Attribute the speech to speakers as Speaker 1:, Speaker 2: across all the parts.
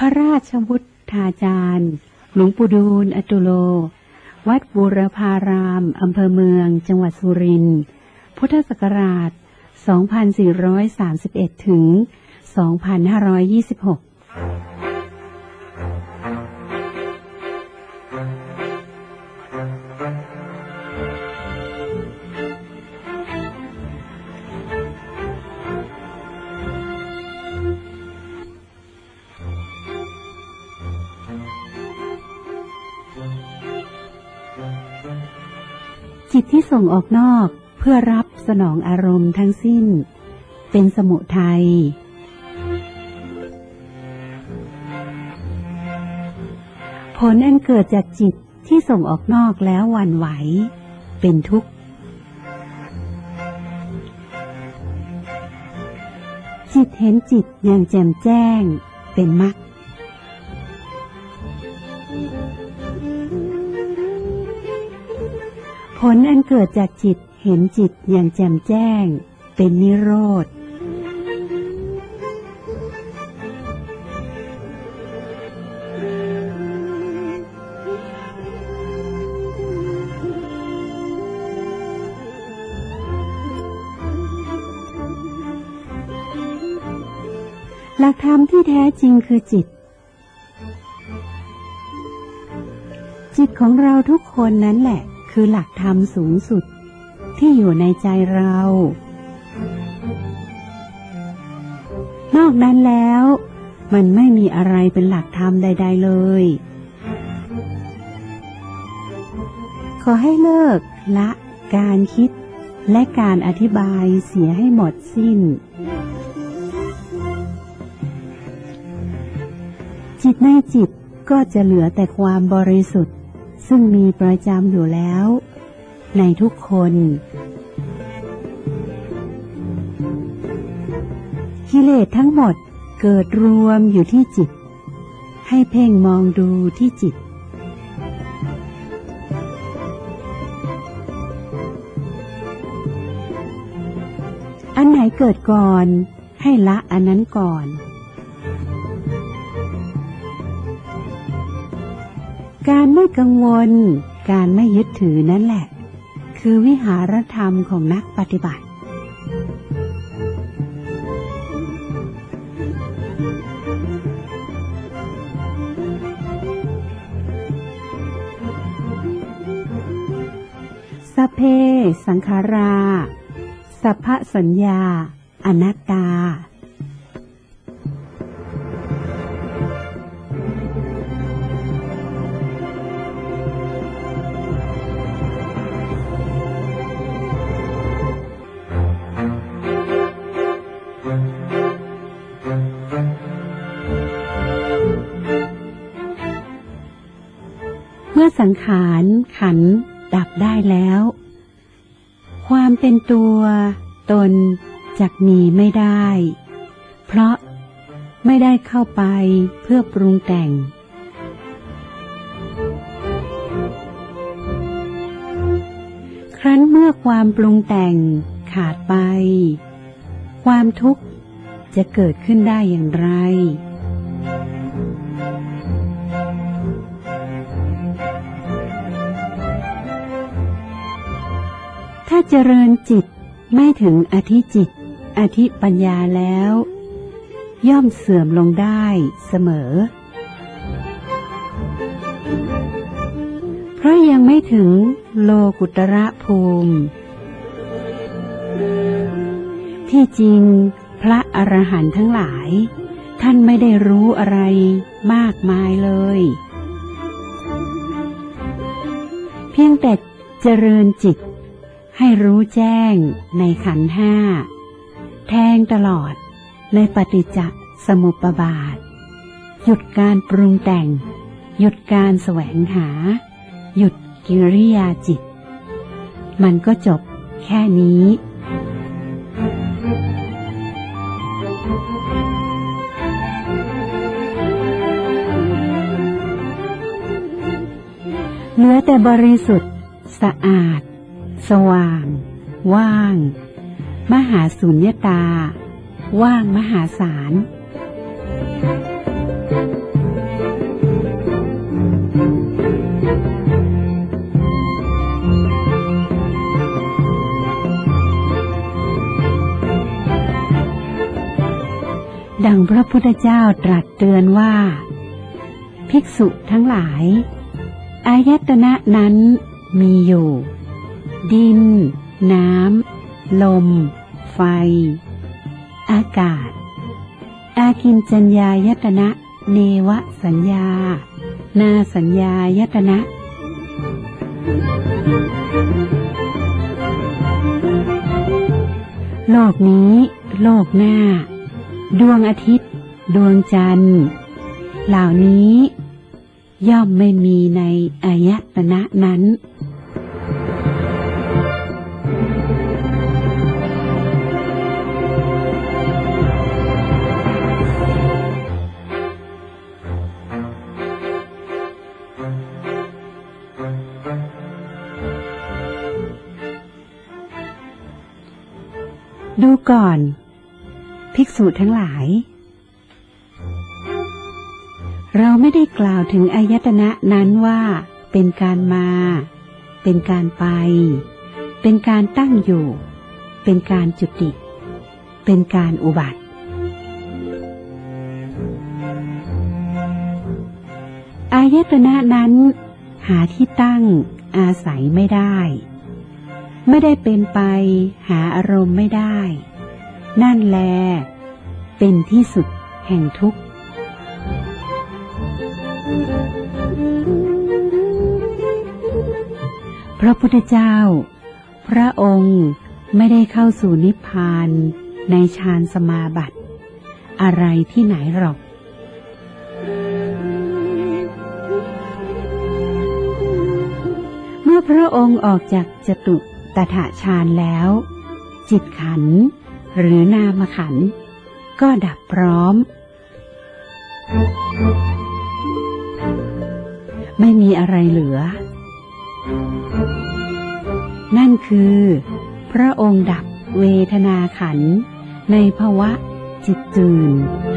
Speaker 1: ระราชวุฒาจารย์หลวงปู่ดูลย์อตุโลวัดบูรพารามอำเภอเมืองจังหวัดสุรินทร์พุทธศักราช 2431 ถึง 2526จิตที่ส่งออกนอกเพื่อรับสนองอารมณ์ทั้งสิ้นเป็นสมุทัยผลอันเกิดจากจิตที่ส่งออกนอกแล้วหวั่นไหวเป็นทุกข์จิตเห็นจิตอย่างแจ่มแจ้งเป็นมรรคผลอันเกิดจากจิตเห็นจิตอย่างแจ่มแจ้งเป็นนิโรธหลักธรรมที่แท้จริงคือจิตของเราทุกคนนั้นแหละคือหลักธรรมสูงสุดที่อยู่ในใจเรานอกนั้นแล้วมันไม่มีอะไรเป็นหลักธรรมใดๆเลยขอให้เลิกละการคิดและการอธิบายเสียให้หมดสิ้นจิตในจิตก็จะเหลือแต่ความบริสุทธิ์ซึ่งมีประจำอยู่แล้วในทุกคนกิเลสทั้งหมดเกิดรวมอยู่ที่จิตให้เพ่งมองดูที่จิตอันไหนเกิดก่อนให้ละอันนั้นก่อนการไม่กังวลการไม่ยึดถือนั่นแหละคือวิหารธรรมของนักปฏิบัติสัพเพสังขาราสัพพสัญญาอนัตตาเมื่อสังขารขันธ์ดับได้แล้วความเป็นตัวตนจักมีไม่ได้เพราะไม่ได้เข้าไปเพื่อปรุงแต่งครั้นเมื่อความปรุงแต่งขาดไปความทุกข์จะเกิดขึ้นได้อย่างไรถ้าเจริญจิตไม่ถึงอธิจิตอธิปัญญาแล้วย่อมเสื่อมลงได้เสมอเพราะยังไม่ถึงโลกุตระภูมิที่จริงพระอรหันต์ทั้งหลายท่านไม่ได้รู้อะไรมากมายเลยเพียงแต่เจริญจิตให้รู้แจ้งในขันธ์ห้าแทงตลอดในปฏิจจสมุปบาทหยุดการปรุงแต่งหยุดการแสวงหาหยุดกิริยาจิตมันก็จบแค่นี้เหลือแต่บริสุทธิ์สะอาดสว่างว่างมหาสุญญตาว่างมหาศาลพุทธเจ้าตรัสเตือนว่าภิกษุทั้งหลายอายตนะนั้นมีอยู่ดินน้ำลมไฟอากาศอากิญจัญญายตนะเนวสัญญานาสัญญายตนะโลกนี้โลกหน้าดวงอาทิตย์ดวงจันทร์เหล่านี้ย่อมไม่มีในอายตนะนั้นดูก่อนภิกษุทั้งหลายเราไม่ได้กล่าวถึงอายตนะนั้นว่าเป็นการมาเป็นการไปเป็นการตั้งอยู่เป็นการจุติเป็นการอุบัติอายตนะนั้นหาที่ตั้งอาศัยไม่ได้ไม่ได้เป็นไปหาอารมณ์ไม่ได้นั่นแลเป็นที่สุดแห่งทุกข์พระพุทธเจ้าพระองค์ไม่ได้เข้าสู่นิพพานในฌานสมาบัติอะไรที่ไหนหรอกเมื่อพระองค์ออกจากจตุตถฌานแล้วจิตขันธ์หรือนามขันธ์ก็ดับพร้อมไม่มีอะไรเหลือนั่นคือพระองค์ดับเวทนาขันธ์ในภวะจิตตื่น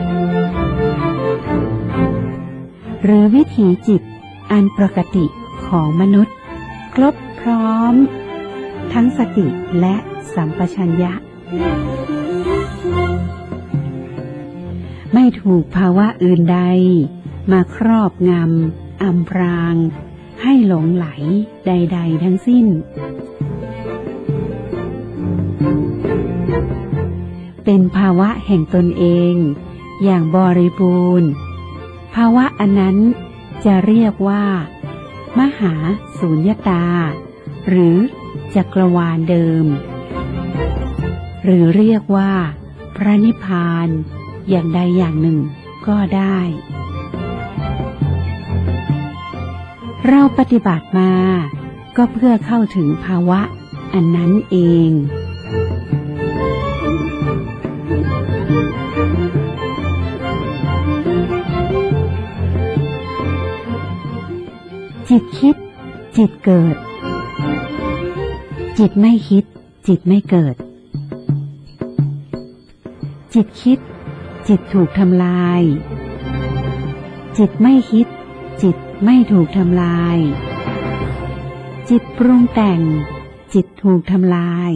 Speaker 1: หรือวิถีจิตอันปกติของมนุษย์ครบพร้อมทั้งสติและสัมปชัญญะไม่ถูกภาวะอื่นใดมาครอบงำอำพรางให้หลงไหลใดๆทั้งสิ้นเป็นภาวะแห่งตนเองอย่างบริบูรณ์ภาวะอันนั้นจะเรียกว่ามหาสูญญตาหรือจักรวาลเดิมหรือเรียกว่าพระนิพพานอย่างใดอย่างหนึ่งก็ได้เราปฏิบัติมาก็เพื่อเข้าถึงภาวะอันนั้นเองจิตคิดจิตเกิดจิตไม่คิดจิตไม่เกิดจิตคิดจิตถูกทำลายจิตไม่คิดจิตไม่ถูกทำลายจิตปรุงแต่งจิตถูกทำลาย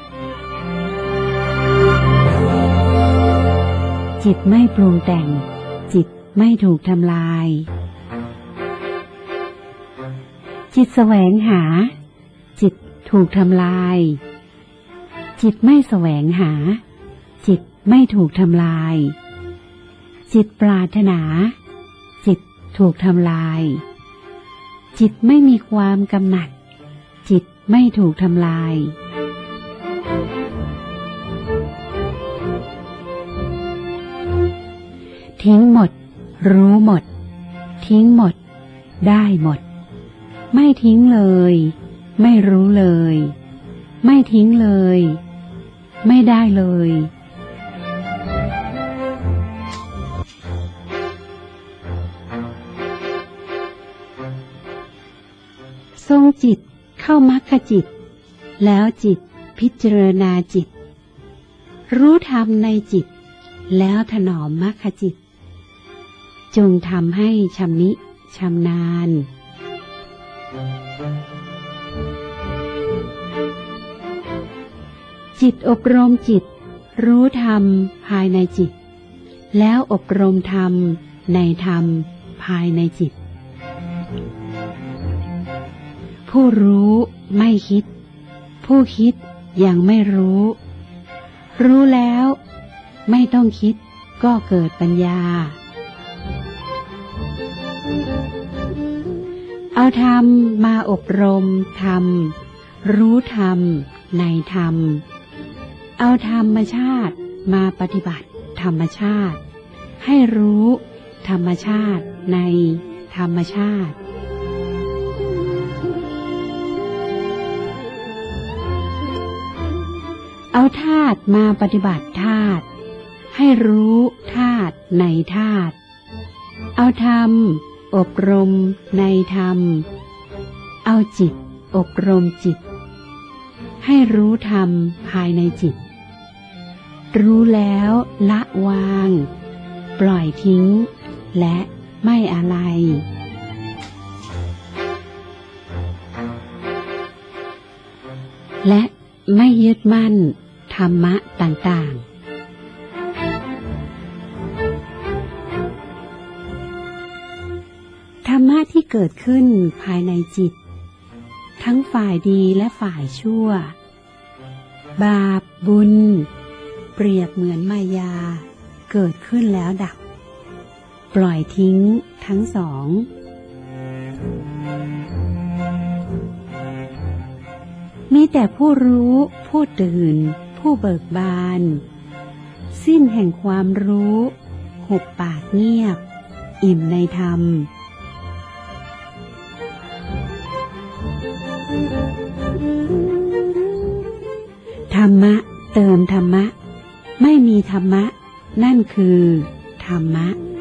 Speaker 1: จิตไม่ปรุงแต่งจิตไม่ถูกทำลายจิตแสวงหาจิตถูกทำลายจิตไม่แสวงหาจิตไม่ถูกทำลายจิตปรารถนาจิตถูกทำลายจิตไม่มีความกำหนัดจิตไม่ถูกทำลายทิ้งหมดรู้หมดทิ้งหมดได้หมดไม่ทิ้งเลยไม่รู้เลยไม่ทิ้งเลยไม่ได้เลยทรงจิตเข้ามรรคจิตแล้วจิตพิจารณาจิตรู้ธรรมในจิตแล้วถนอมมรรคจิตจงทำให้ชำนิชำนาญจิตอบรมจิตรู้ธรรมภายในจิตแล้วอบรมธรรมในธรรมภายในจิตผู้รู้ไม่คิดผู้คิดยังไม่รู้รู้แล้วไม่ต้องคิดก็เกิดปัญญาเอาธรรมมาอบรมธรรมรู้ธรรมในธรรมเอาธรรมชาติมาปฏิบัติธรรมชาติให้รู้ธรรมชาติในธรรมชาติเอาธาตุมาปฏิบัติธาตุให้รู้ธาตุในธาตุเอาธรรมอบรมในธรรมเอาจิตอบรมจิตให้รู้ธรรมภายในจิตรู้แล้วละวางปล่อยทิ้งและไม่อะไรและไม่ยึดมั่นธรรมะต่างๆธรรมะที่เกิดขึ้นภายในจิตทั้งฝ่ายดีและฝ่ายชั่วบาปบุญเปรียบเหมือนมายาเกิดขึ้นแล้วดับปล่อยทิ้งทั้งสองมีแต่ผู้รู้ผู้ตื่นผู้เบิกบานสิ้นแห่งความรู้หุบปากเงียบอิ่มในธรรมธรรมะเติมธรรมะไม่มีธรรมะนั่นคือธรรมะ